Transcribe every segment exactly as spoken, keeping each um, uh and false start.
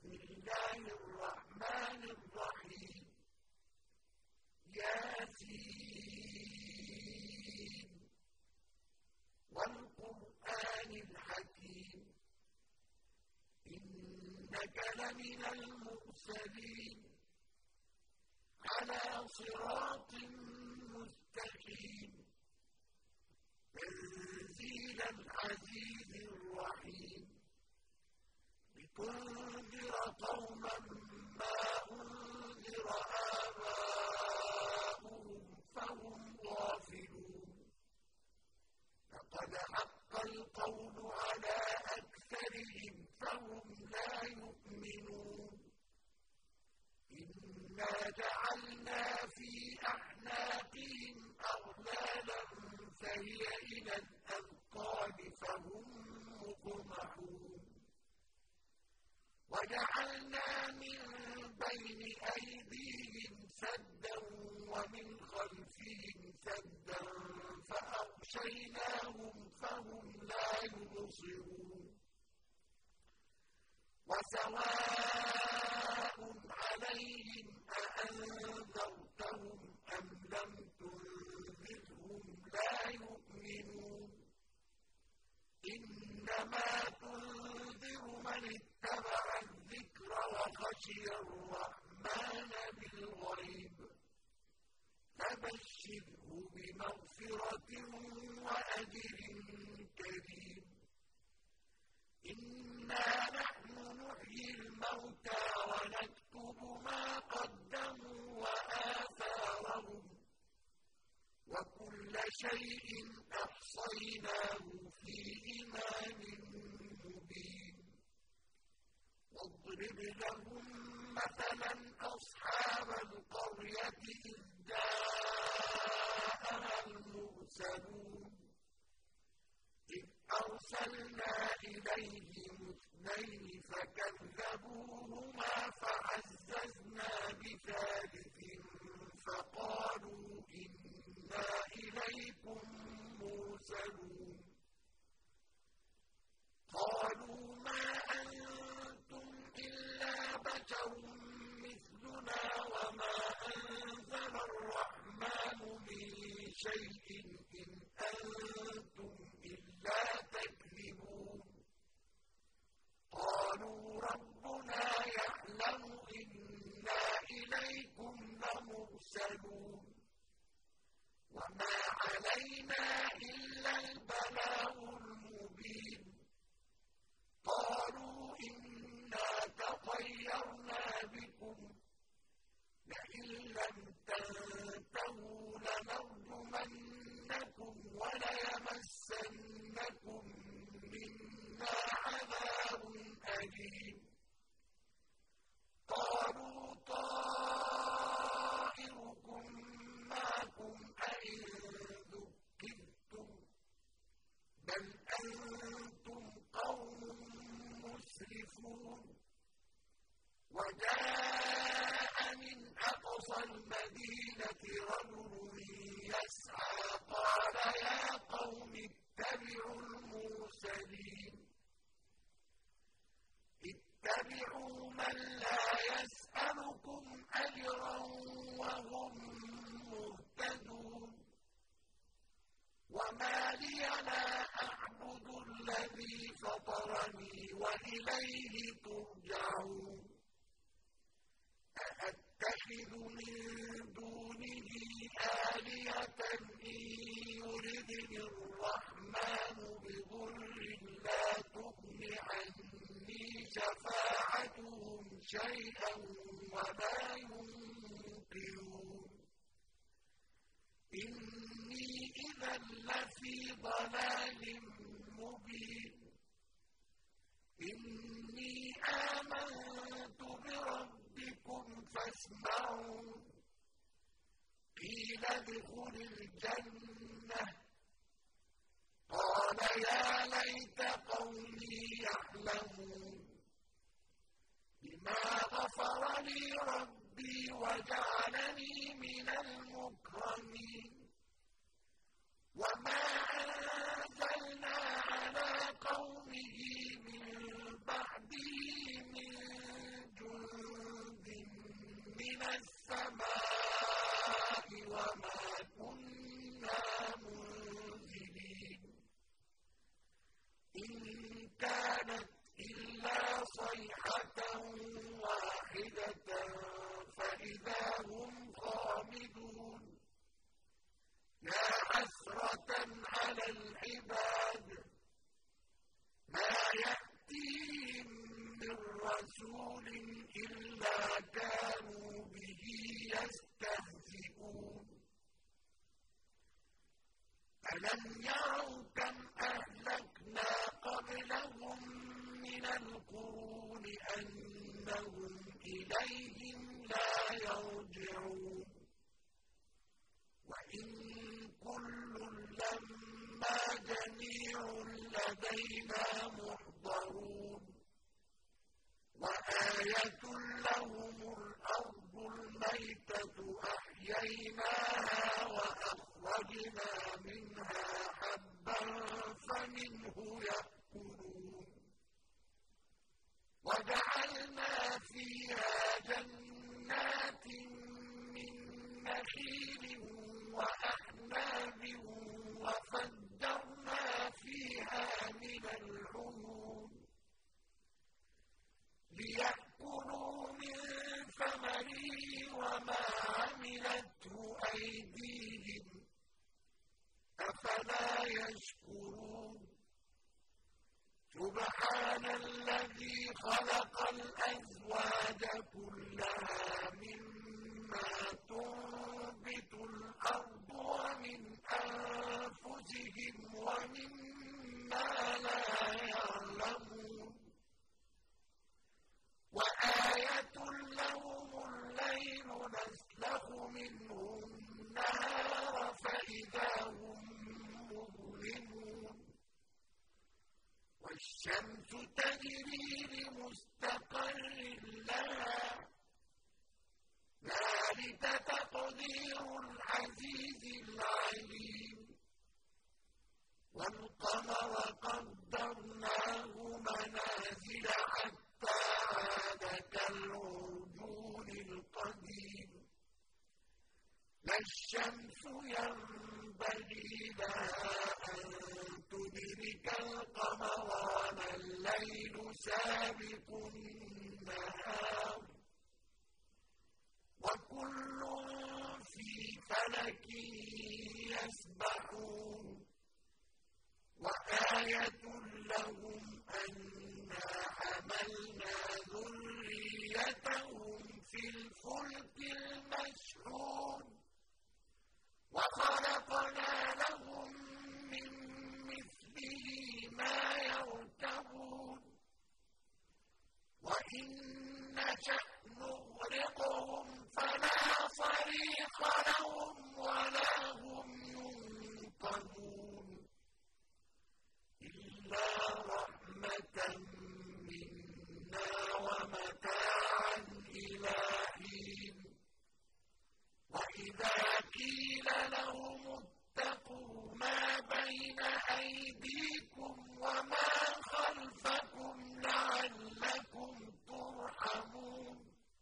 بسم الله الرحمن الرحيم ياسين والقرآن الحكيم إنك لمن المرسلين على صراط مستقيم تنزيل العزيز الرحيم لتنذر قوما ما أنذر آباؤهم فهم غافلون لقد حق القول على أكثرهم فهم لا يؤمنون إنا جعلنا في أعناقهم أغلالا فهي إلى الأذقان فهم مقمحون وجعلنا من بين أيديهم سدا ومن خلفهم سدا فأغشيناهم فهم لا يبصرون وسواء عليهم أأنذرتهم أم لم تنذرهم لا يؤمنون إنما تنذر من اتبع الذكر وخشي الرحمن بالغيب فبشره بمغفرة وأجر كريم إنا نحن نحيي الموتى ونكتب ما قدموا وآثارهم وكل شيء أحصيناه في إمام مبين واضرب لهم مثلا أصحاب القرية إذ جاءها المرسلون إذ أرسلنا إليهم اثنين فكذبوهما فعززنا بثالث فقالوا إنا إليكم مرسلون قالوا ما أنتم إلا بشر مثلنا وما أنزل الرحمن من شيء إن أنتم إلا تكذبون قالوا ربنا يعلم إنا إليكم لمرسلون وما علينا إلا البلاغ المبين قالوا إنا تطيرنا بكم لئن لم تنتهوا لنرجمنكم وليمسنكم منا عذاب أليم قالوا طائركم معكم أئن ذكرتم بل أنتم قوم مسرفون وجاء من أقصى المدينة رجل يسعى قال يا قوم اتبعوا المرسلين اتبعوا من لا يسألكم أجرا وهم مهتدون وما لي لا أعبد الذي فطرني وإليه ترجعون أأتخذ من دونه آلهة إن يردني الرحمن بضر لا تغن عني شفاعتهم شيئا ولا ينقذون إني إذا لفي ضلال مبين إني آمنت بربكم فاسمعون قيل ادخل الجنة قال يا ليت قومي يعلمون بما غفر لي ربي وجعلني من المكرمين وما أنزلنا على قومه من بعده من رَسُولٍ إِلَّا كَانُوا بِهِ يَسْتَهْزِئُونَ أَلَمْ يَرَوْا كَمْ أَهْلَكْنَا قَبْلَهُم مِّنَ الْقُرُونِ أَنَّهُمْ إِلَيْهِمْ لَا يَرْجِعُونَ وَإِن كُلٌّ لَّمَّا جَمِيعٌ لَّدَيْنَا مُحْضَرُونَ وَآيَةٌ لَّهُمُ الْأَرْضُ الْمَيْتَةُ أَحْيَيْنَاهَا وَأَخْرَجْنَا مِنْهَا حَبًّا فَمِنْهُ يَأْكُلُونَ وَجَعَلْنَا فِيهَا جَنَّاتٍ مِّن نَّخِيلٍ وَأَعْنَابٍ وَفَجَّرْنَا فِيهَا مِنَ الْعُيُونِ لِيَأْكُلُوا مِن ثَمَرِهِ وَمَا عَمِلَتْهُ أَيْدِيهِمْ ۖ أَفَلَا يَشْكُرُونَ سُبْحَانَ الَّذِي خَلَقَ الْأَزْوَاجَ كُلَّهَا مِمَّا تُنبِتُ الْأَرْضُ وَمِنْ أَنفُسِهِمْ وَمِمَّا لَا يَعْلَمُونَ وَآيَةٌ لَّهُمُ اللَّيْلُ نَسْلَخُ مِنْهُ النَّهَارَ فَإِذَا هُم مُّظْلِمُونَ وَالشَّمْسُ تَجْرِي لِمُسْتَقَرٍّ لَّهَا ۚ ذَٰلِكَ تَقْدِيرُ الْعَزِيزِ الْعَلِيمِ وَالْقَمَرَ قَدَّرْنَاهُ مَنَازِلَ حَتَّىٰ عَادَ كَالْعُرْجُونِ الْقَدِيمِ لَا الشَّمْسُ يَنبَغِي لَهَا أَن تُدْرِكَ الْقَمَرَ وَلَا اللَّيْلُ سَابِقُ النَّهَارِ ۚ وَكُلٌّ فِي فَلَكٍ يَسْبَحُونَ وَآيَةٌ لَّهُمْ أَنَّا حَمَلْنَا ذُرِّيَّتَهُمْ فِي الْفُلْكِ الْمَشْحُونِ وَخَلَقْنَا لَهُم مِّن مِّثْلِهِ مَا يَرْكَبُونَ وَإِن نَّشَأْ نُغْرِقْهُمْ فَلَا صَرِيخَ لَهُمْ وَلَا هُمْ يُنقَذُونَ إِلَّا رَحْمَةً مِّنَّا وَمَتَاعًا إِلَىٰ حِينٍ وَإِذَا قِيلَ لَهُمُ اتَّقُوا مَا بَيْنَ أَيْدِيكُمْ وَمَا خَلْفَكُمْ لَعَلَّكُمْ تُرْحَمُونَ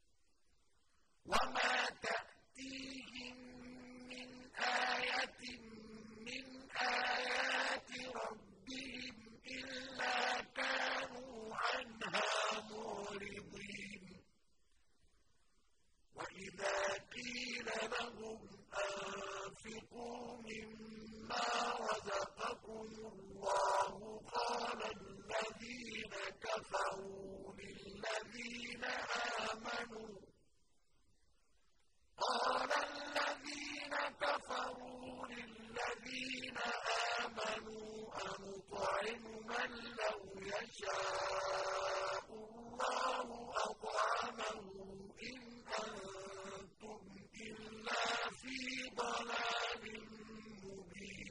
وَمَا تَأْتِيهِم مِّنْ آيَةٍ مِّنْ آيَاتِ رَبِّهِمْ إِلَّا كَانُوا عَنْهَا مُعْرِضِينَ وَإِذَا قِيلَ لَهُمْ أَنفِقُوا مِمَّا رَزَقَكُمُ اللَّهُ قَالَ الَّذِينَ كَفَرُوا لِلَّذِينَ آمَنُوا قَالَ الَّذِينَ كَفَرُوا لِلَّذِينَ آمَنُوا أَنُطْعِمُ مَن لَّوْ يَشَاءُ اللَّهُ أَطْعَمَهُ إِنْ أَنتُمْ إِلَّا فِي ضَلَالٍ مُّبِينٍ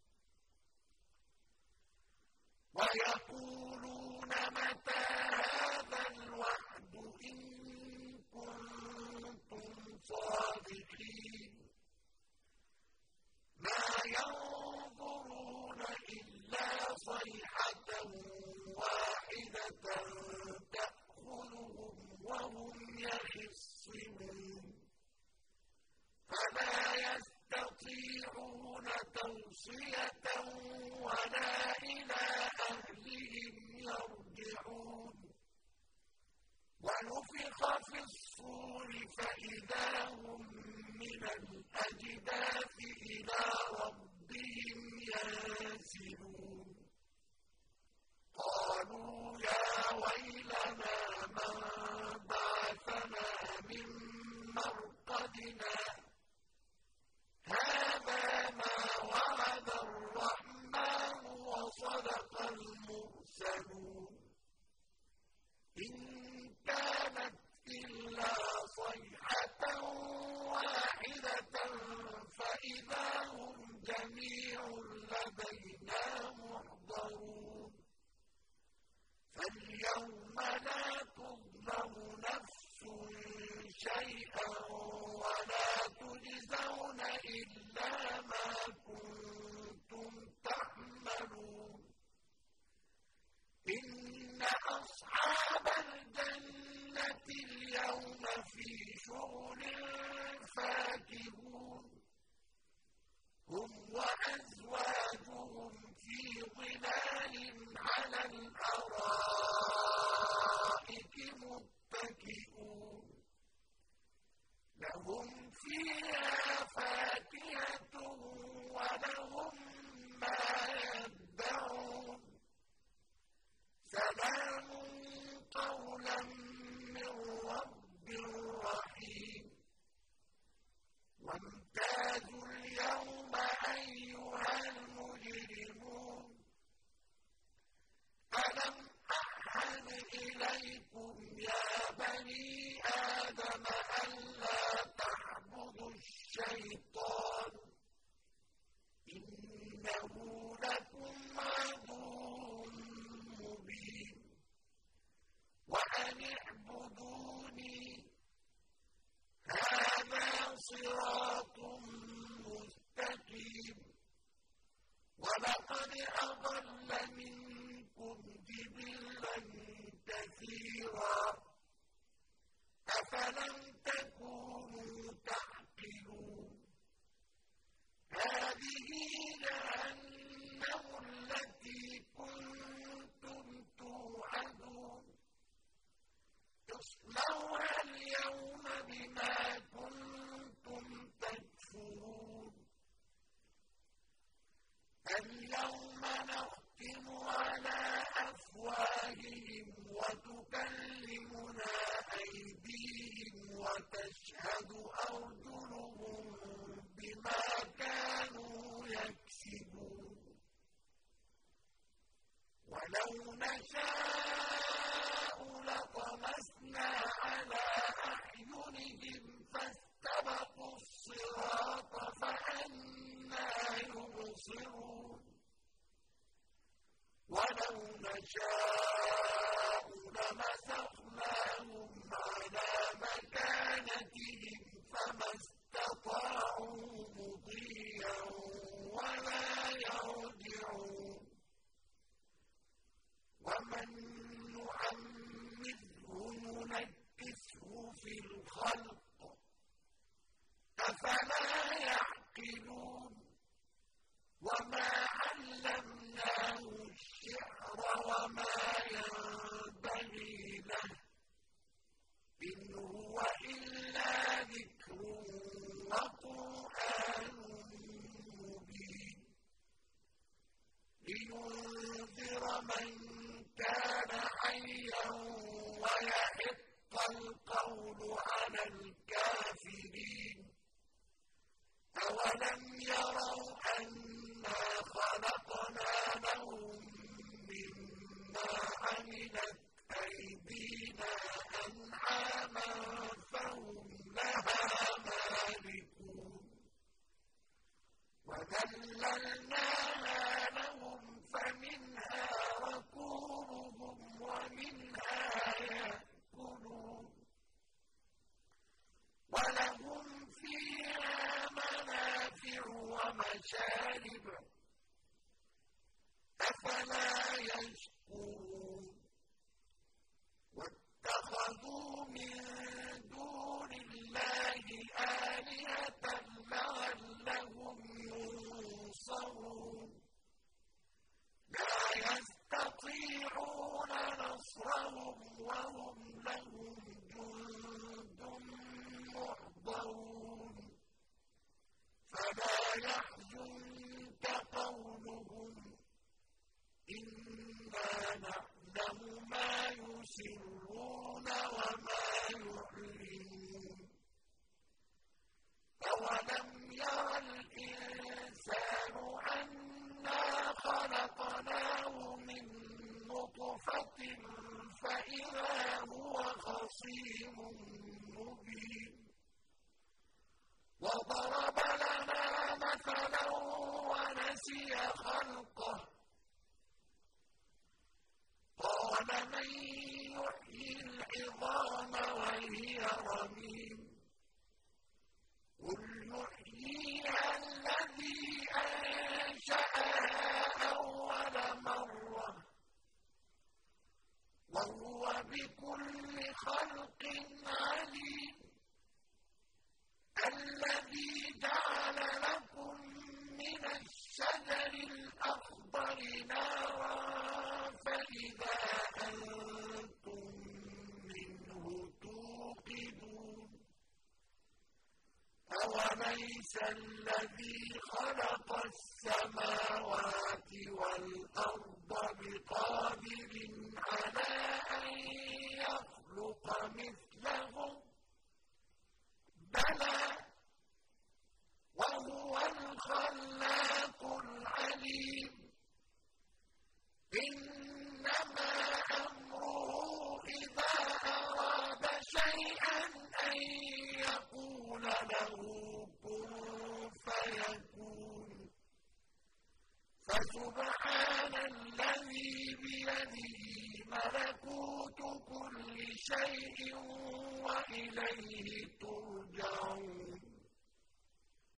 وَيَقُولُونَ مَتَىٰ هَٰذَا الْوَعْدُ إِن كُنتُمْ صَادِقِينَ مَا يَنظُرُونَ إِلَّا صَيْحَةً وَاحِدَةً تَأْخُذُهُمْ وَهُمْ يَخِصِّمُونَ فَلَا يَسْتَطِيعُونَ تَوْصِيَةً وَلَا إِلَىٰ أَهْلِهِمْ يَرْجِعُونَ وَنُفِخَ فِي الصُّورِ فَإِذَا هُم مِّنَ الْأَجْدَاثِ إِلَىٰ رَبِّهِمْ يَنسِلُونَ قَالُوا يَا وَيْلَنَا مَن شيئا ولا تجزون إلا ما كنتم تعملون إن أصحاب الجنة اليوم في شغل فاكهون هم وأزواجهم في ظلال على الأرائك متكئون لهم فيها فاكهة ولهم ما يدعون سلام قولا من رب رحيم وامتازوا اليوم أيها المجرمون ألم أعهد إليكم يا بني آدم ألا تعبدوا الشيطان إنه لكم عدو مبين وأن اعبدوني هذا صراط مستقيم ولقد أضل منكم جبلا كثيرا أفلم تكونوا تعقلون هذه جهنم التي كنتم توعدون اصلوها اليوم بما كنتم تكفرون اليوم نختم على أفواههم وتكلمنا أيديهم وتشهد أرجلهم بما كانوا يكسبون ولو نشاء لطمسنا على أعينهم فاستبقوا الصراط فأنى يبصرون ولو نشاء لمسخناهم على مكانتهم فما استطاعوا مضيا ولا يرجعون ومن نعمره ننكسه في الخلق أفلا يعقلون وما علمناه الشعر وما ينبغي له إن هو إلا ذكر وقرآن مبين لينذر من كان حيا ويحق القول على الكافرين أولم يروا أنا خلقنا لهم مما عملت أيدينا أنعاما فهم لها مالكون وذللناها لهم فمنها ركوبهم ومنها يأكلون ولهم فيها منافع ومشارب أفلا يشكرون واتخذوا من دون الله آلهة لعلهم ينصرون لا يستطيعون نصرهم وهم لهم جند محضرون فلا يحزنك قولهم إنا نعلم ما يسرون وما يعلنون أولم ير الإنسان أنا خلقناه من نطفة فإذا هو خصيم مبين وضرب لنا مثلا ونسي خلقه قال من يحيي العظام وهي رميم خلق عليم الذي جعل لكم من الشجر الأخضر نارا فإذا أنتم منه توقدون أوليس الذي خلق السماوات والأرض بقادر على أن يخلق مثلهم بلى وهو الخلاق العليم إنما أمره إذا أراد شيئا أن يقول له كن فيكون فسبحان الذي بيده ملكوت كل شيء وإليه ترجعون